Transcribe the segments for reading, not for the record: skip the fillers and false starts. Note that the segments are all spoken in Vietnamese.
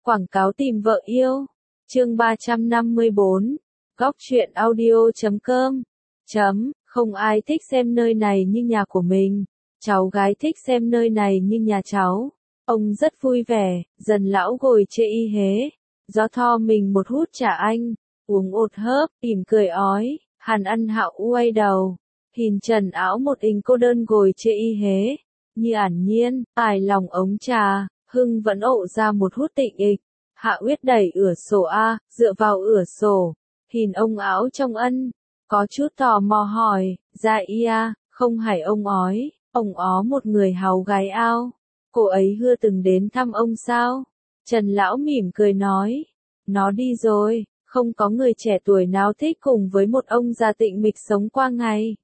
Quảng cáo tìm vợ yêu. Chương 354. Góc truyện audio.com. Không ai thích xem nơi này như nhà của mình. Cháu gái thích xem nơi này như nhà cháu. Ông rất vui vẻ, dần lão ngồi chê y hế. Gió tho mình một hút trà anh, uống ột hớp, mỉm cười ói. Hàn Ân Hạo quay đầu, hình trần áo một hình cô đơn ngồi chê y hế. Như ản nhiên, tài lòng ống trà, Hưng vẫn ộ ra một hút tịnh ịch. Hạ Uyết đẩy ửa sổ A, dựa vào ửa sổ. Hình ông áo trong ân, có chút tò mò hỏi, dạ ia, không phải ông ói, ông ó một người háo gái ao. Cô ấy hưa từng đến thăm ông sao? Trần lão mỉm cười nói, nó đi rồi, không có người trẻ tuổi nào thích cùng với một ông già tịnh mịch sống qua ngày.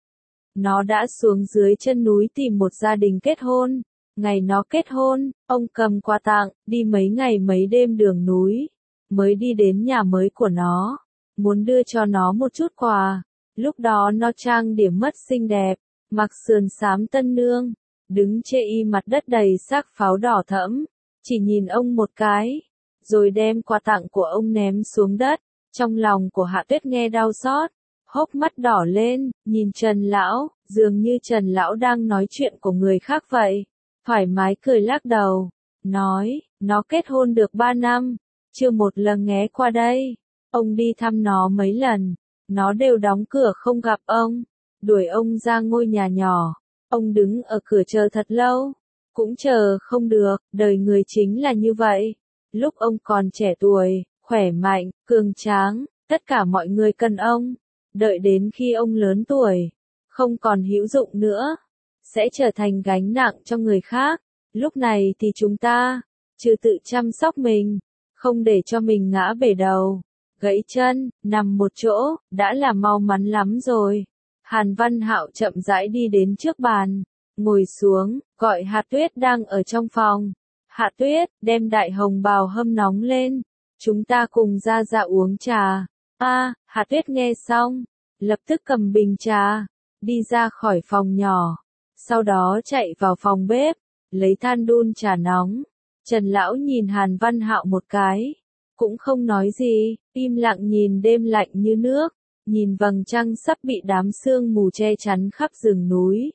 Nó đã xuống dưới chân núi tìm một gia đình kết hôn. Ngày nó kết hôn, ông cầm quà tặng, đi mấy ngày mấy đêm đường núi, mới đi đến nhà mới của nó, muốn đưa cho nó một chút quà. Lúc đó nó trang điểm mất xinh đẹp, mặc sườn xám tân nương, đứng chê y mặt đất đầy xác pháo đỏ thẫm, chỉ nhìn ông một cái, rồi đem quà tặng của ông ném xuống đất. Trong lòng của Hạ Tuyết nghe đau xót, hốc mắt đỏ lên, nhìn Trần lão, dường như Trần lão đang nói chuyện của người khác vậy. Thoải mái cười lắc đầu, nói, nó kết hôn được 3 năm, chưa một lần ghé qua đây. Ông đi thăm nó mấy lần, nó đều đóng cửa không gặp ông, đuổi ông ra ngôi nhà nhỏ. Ông đứng ở cửa chờ thật lâu, cũng chờ không được, đời người chính là như vậy. Lúc ông còn trẻ tuổi, khỏe mạnh, cường tráng, tất cả mọi người cần ông. Đợi đến khi ông lớn tuổi, không còn hữu dụng nữa, sẽ trở thành gánh nặng cho người khác. Lúc này thì chúng ta, trừ tự chăm sóc mình, không để cho mình ngã bể đầu, gãy chân, nằm một chỗ, đã là mau mắn lắm rồi. Hàn Văn Hạo chậm rãi đi đến trước bàn, ngồi xuống, gọi Hạ Tuyết đang ở trong phòng. Hạ Tuyết, đem đại hồng bào hâm nóng lên, chúng ta cùng ra uống trà. Hạ Tuyết nghe xong, lập tức cầm bình trà, đi ra khỏi phòng nhỏ. Sau đó chạy vào phòng bếp, lấy than đun trà nóng. Trần lão nhìn Hàn Văn Hạo một cái, cũng không nói gì, im lặng nhìn đêm lạnh như nước, nhìn vầng trăng sắp bị đám sương mù che chắn khắp rừng núi.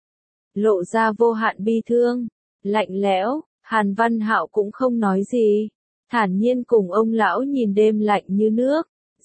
Lộ ra vô hạn bi thương, lạnh lẽo, Hàn Văn Hạo cũng không nói gì, thản nhiên cùng ông lão nhìn đêm lạnh như nước.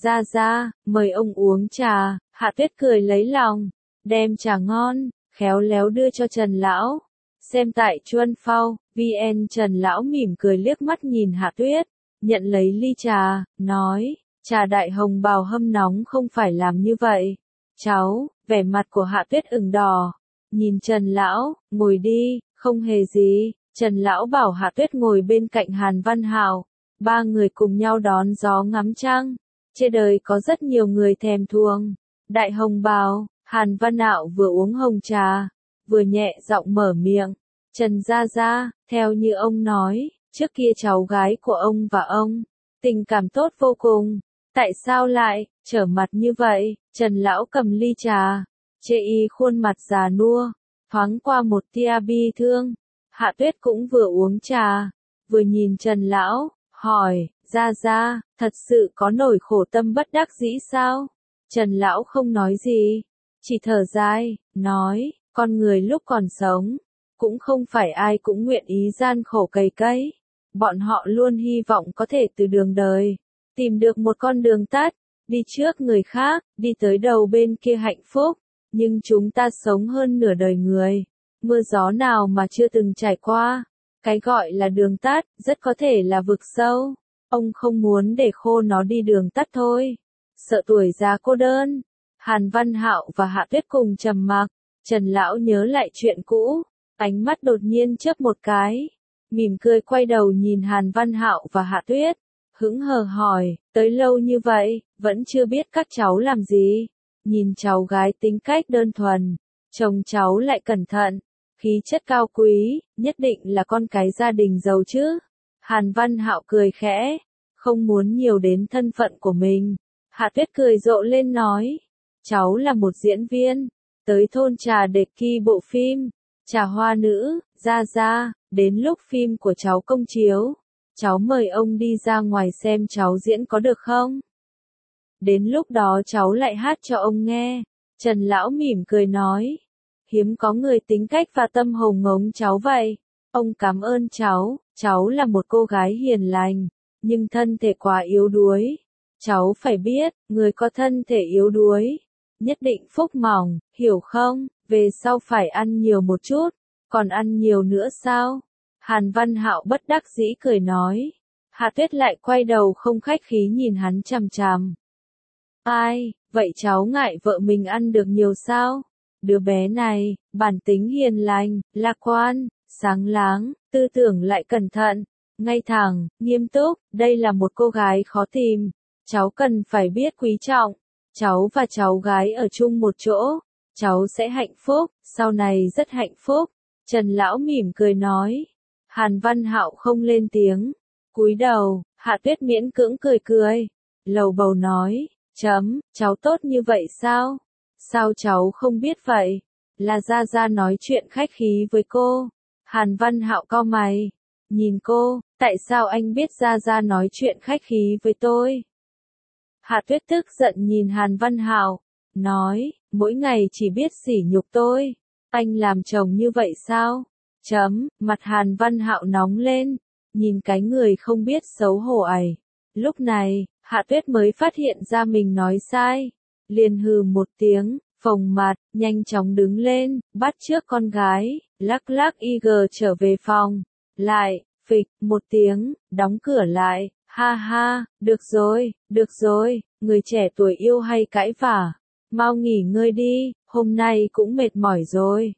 Ra, mời ông uống trà. Hạ Tuyết cười lấy lòng, đem trà ngon, khéo léo đưa cho Trần lão. Xem tại Chuân Phao, VN. Trần lão mỉm cười liếc mắt nhìn Hạ Tuyết, nhận lấy ly trà, nói, trà đại hồng bào hâm nóng không phải làm như vậy. Cháu, vẻ mặt của Hạ Tuyết ửng đỏ, nhìn Trần lão, ngồi đi, không hề gì. Trần lão bảo Hạ Tuyết ngồi bên cạnh Hàn Văn Hạo, ba người cùng nhau đón gió ngắm trăng. Trên đời có rất nhiều người thèm thuồng đại hồng bào. Hàn Văn Hạo vừa uống hồng trà, vừa nhẹ giọng mở miệng, Trần gia, theo như ông nói, trước kia cháu gái của ông và ông, tình cảm tốt vô cùng, tại sao lại, trở mặt như vậy? Trần lão cầm ly trà, chê y khuôn mặt già nua, thoáng qua một tia bi thương. Hạ Tuyết cũng vừa uống trà, vừa nhìn Trần lão, hỏi, gia, thật sự có nỗi khổ tâm bất đắc dĩ sao? Trần lão không nói gì, chỉ thở dài, nói, con người lúc còn sống, cũng không phải ai cũng nguyện ý gian khổ cày cấy. Bọn họ luôn hy vọng có thể từ đường đời, tìm được một con đường tắt, đi trước người khác, đi tới đầu bên kia hạnh phúc. Nhưng chúng ta sống hơn nửa đời người, mưa gió nào mà chưa từng trải qua. Cái gọi là đường tắt, rất có thể là vực sâu. Ông không muốn để khô nó đi đường tắt thôi. Sợ tuổi già cô đơn. Hàn Văn Hạo và Hạ Tuyết cùng trầm mặc. Trần lão nhớ lại chuyện cũ, ánh mắt đột nhiên chớp một cái, mỉm cười quay đầu nhìn Hàn Văn Hạo và Hạ Tuyết, hững hờ hỏi, tới lâu như vậy, vẫn chưa biết các cháu làm gì. Nhìn cháu gái tính cách đơn thuần, chồng cháu lại cẩn thận, khí chất cao quý, nhất định là con cái gia đình giàu chứ. Hàn Văn Hạo cười khẽ, không muốn nhiều đến thân phận của mình. Hạ Tuyết cười rộ lên nói, cháu là một diễn viên, tới thôn trà để kỳ bộ phim, Trà Hoa Nữ, ra, đến lúc phim của cháu công chiếu, cháu mời ông đi ra ngoài xem cháu diễn có được không? Đến lúc đó cháu lại hát cho ông nghe. Trần Lão mỉm cười nói. Hiếm có người tính cách và tâm hồn ngống cháu vậy. Ông cảm ơn cháu là một cô gái hiền lành, nhưng thân thể quá yếu đuối. Cháu phải biết, người có thân thể yếu đuối, nhất định phúc mỏng, hiểu không? Về sau phải ăn nhiều một chút, còn ăn nhiều nữa sao? Hàn Văn Hạo bất đắc dĩ cười nói. Hạ Tuyết lại quay đầu không khách khí nhìn hắn chằm chằm. Ai, vậy cháu ngại vợ mình ăn được nhiều sao? Đứa bé này, bản tính hiền lành, lạc quan, sáng láng, tư tưởng lại cẩn thận, ngay thẳng, nghiêm túc, đây là một cô gái khó tìm. Cháu cần phải biết quý trọng. Cháu và cháu gái ở chung một chỗ, cháu sẽ hạnh phúc, sau này rất hạnh phúc. Trần Lão mỉm cười nói. Hàn Văn Hạo không lên tiếng, cúi đầu. Hạ Tuyết miễn cưỡng cười, lầu bầu nói, cháu tốt như vậy sao? Sao cháu không biết vậy? Là Gia Gia nói chuyện khách khí với cô. Hàn Văn Hạo cau mày, nhìn cô, tại sao anh biết Gia Gia nói chuyện khách khí với tôi? Hạ Tuyết tức giận nhìn Hàn Văn Hạo, nói, mỗi ngày chỉ biết sỉ nhục tôi. Anh làm chồng như vậy sao? Mặt Hàn Văn Hạo nóng lên, nhìn cái người không biết xấu hổ ấy. Lúc này, Hạ Tuyết mới phát hiện ra mình nói sai. Liền hừ một tiếng, phồng mặt, nhanh chóng đứng lên, bắt trước con gái, lắc lắc IG trở về phòng. Lại, phịch, một tiếng, đóng cửa lại. Ha ha, được rồi, người trẻ tuổi yêu hay cãi vả. Mau nghỉ ngơi đi, hôm nay cũng mệt mỏi rồi.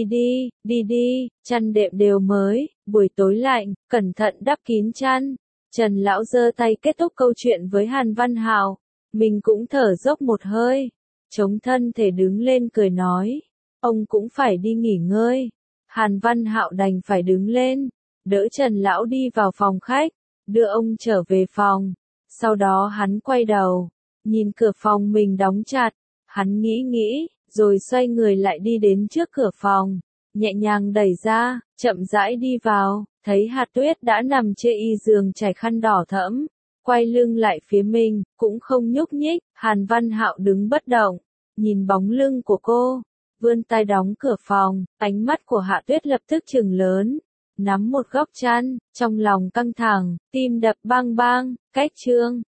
Đi đi, chăn đệm đều mới, buổi tối lạnh, cẩn thận đắp kín chăn. Trần Lão giơ tay kết thúc câu chuyện với Hàn Văn Hạo. Mình cũng thở dốc một hơi, chống thân thể đứng lên cười nói. Ông cũng phải đi nghỉ ngơi. Hàn Văn Hạo đành phải đứng lên, đỡ Trần Lão đi vào phòng khách, đưa ông trở về phòng. Sau đó hắn quay đầu, nhìn cửa phòng mình đóng chặt. Hắn nghĩ, rồi xoay người lại đi đến trước cửa phòng, nhẹ nhàng đẩy ra, chậm rãi đi vào, thấy Hạt Tuyết đã nằm trên y giường trải khăn đỏ thẫm, quay lưng lại phía mình, cũng không nhúc nhích. Hàn Văn Hạo đứng bất động, nhìn bóng lưng của cô, vươn tay đóng cửa phòng. Ánh mắt của Hạ Tuyết lập tức trừng lớn, nắm một góc chăn, trong lòng căng thẳng, tim đập bang bang. Cách chương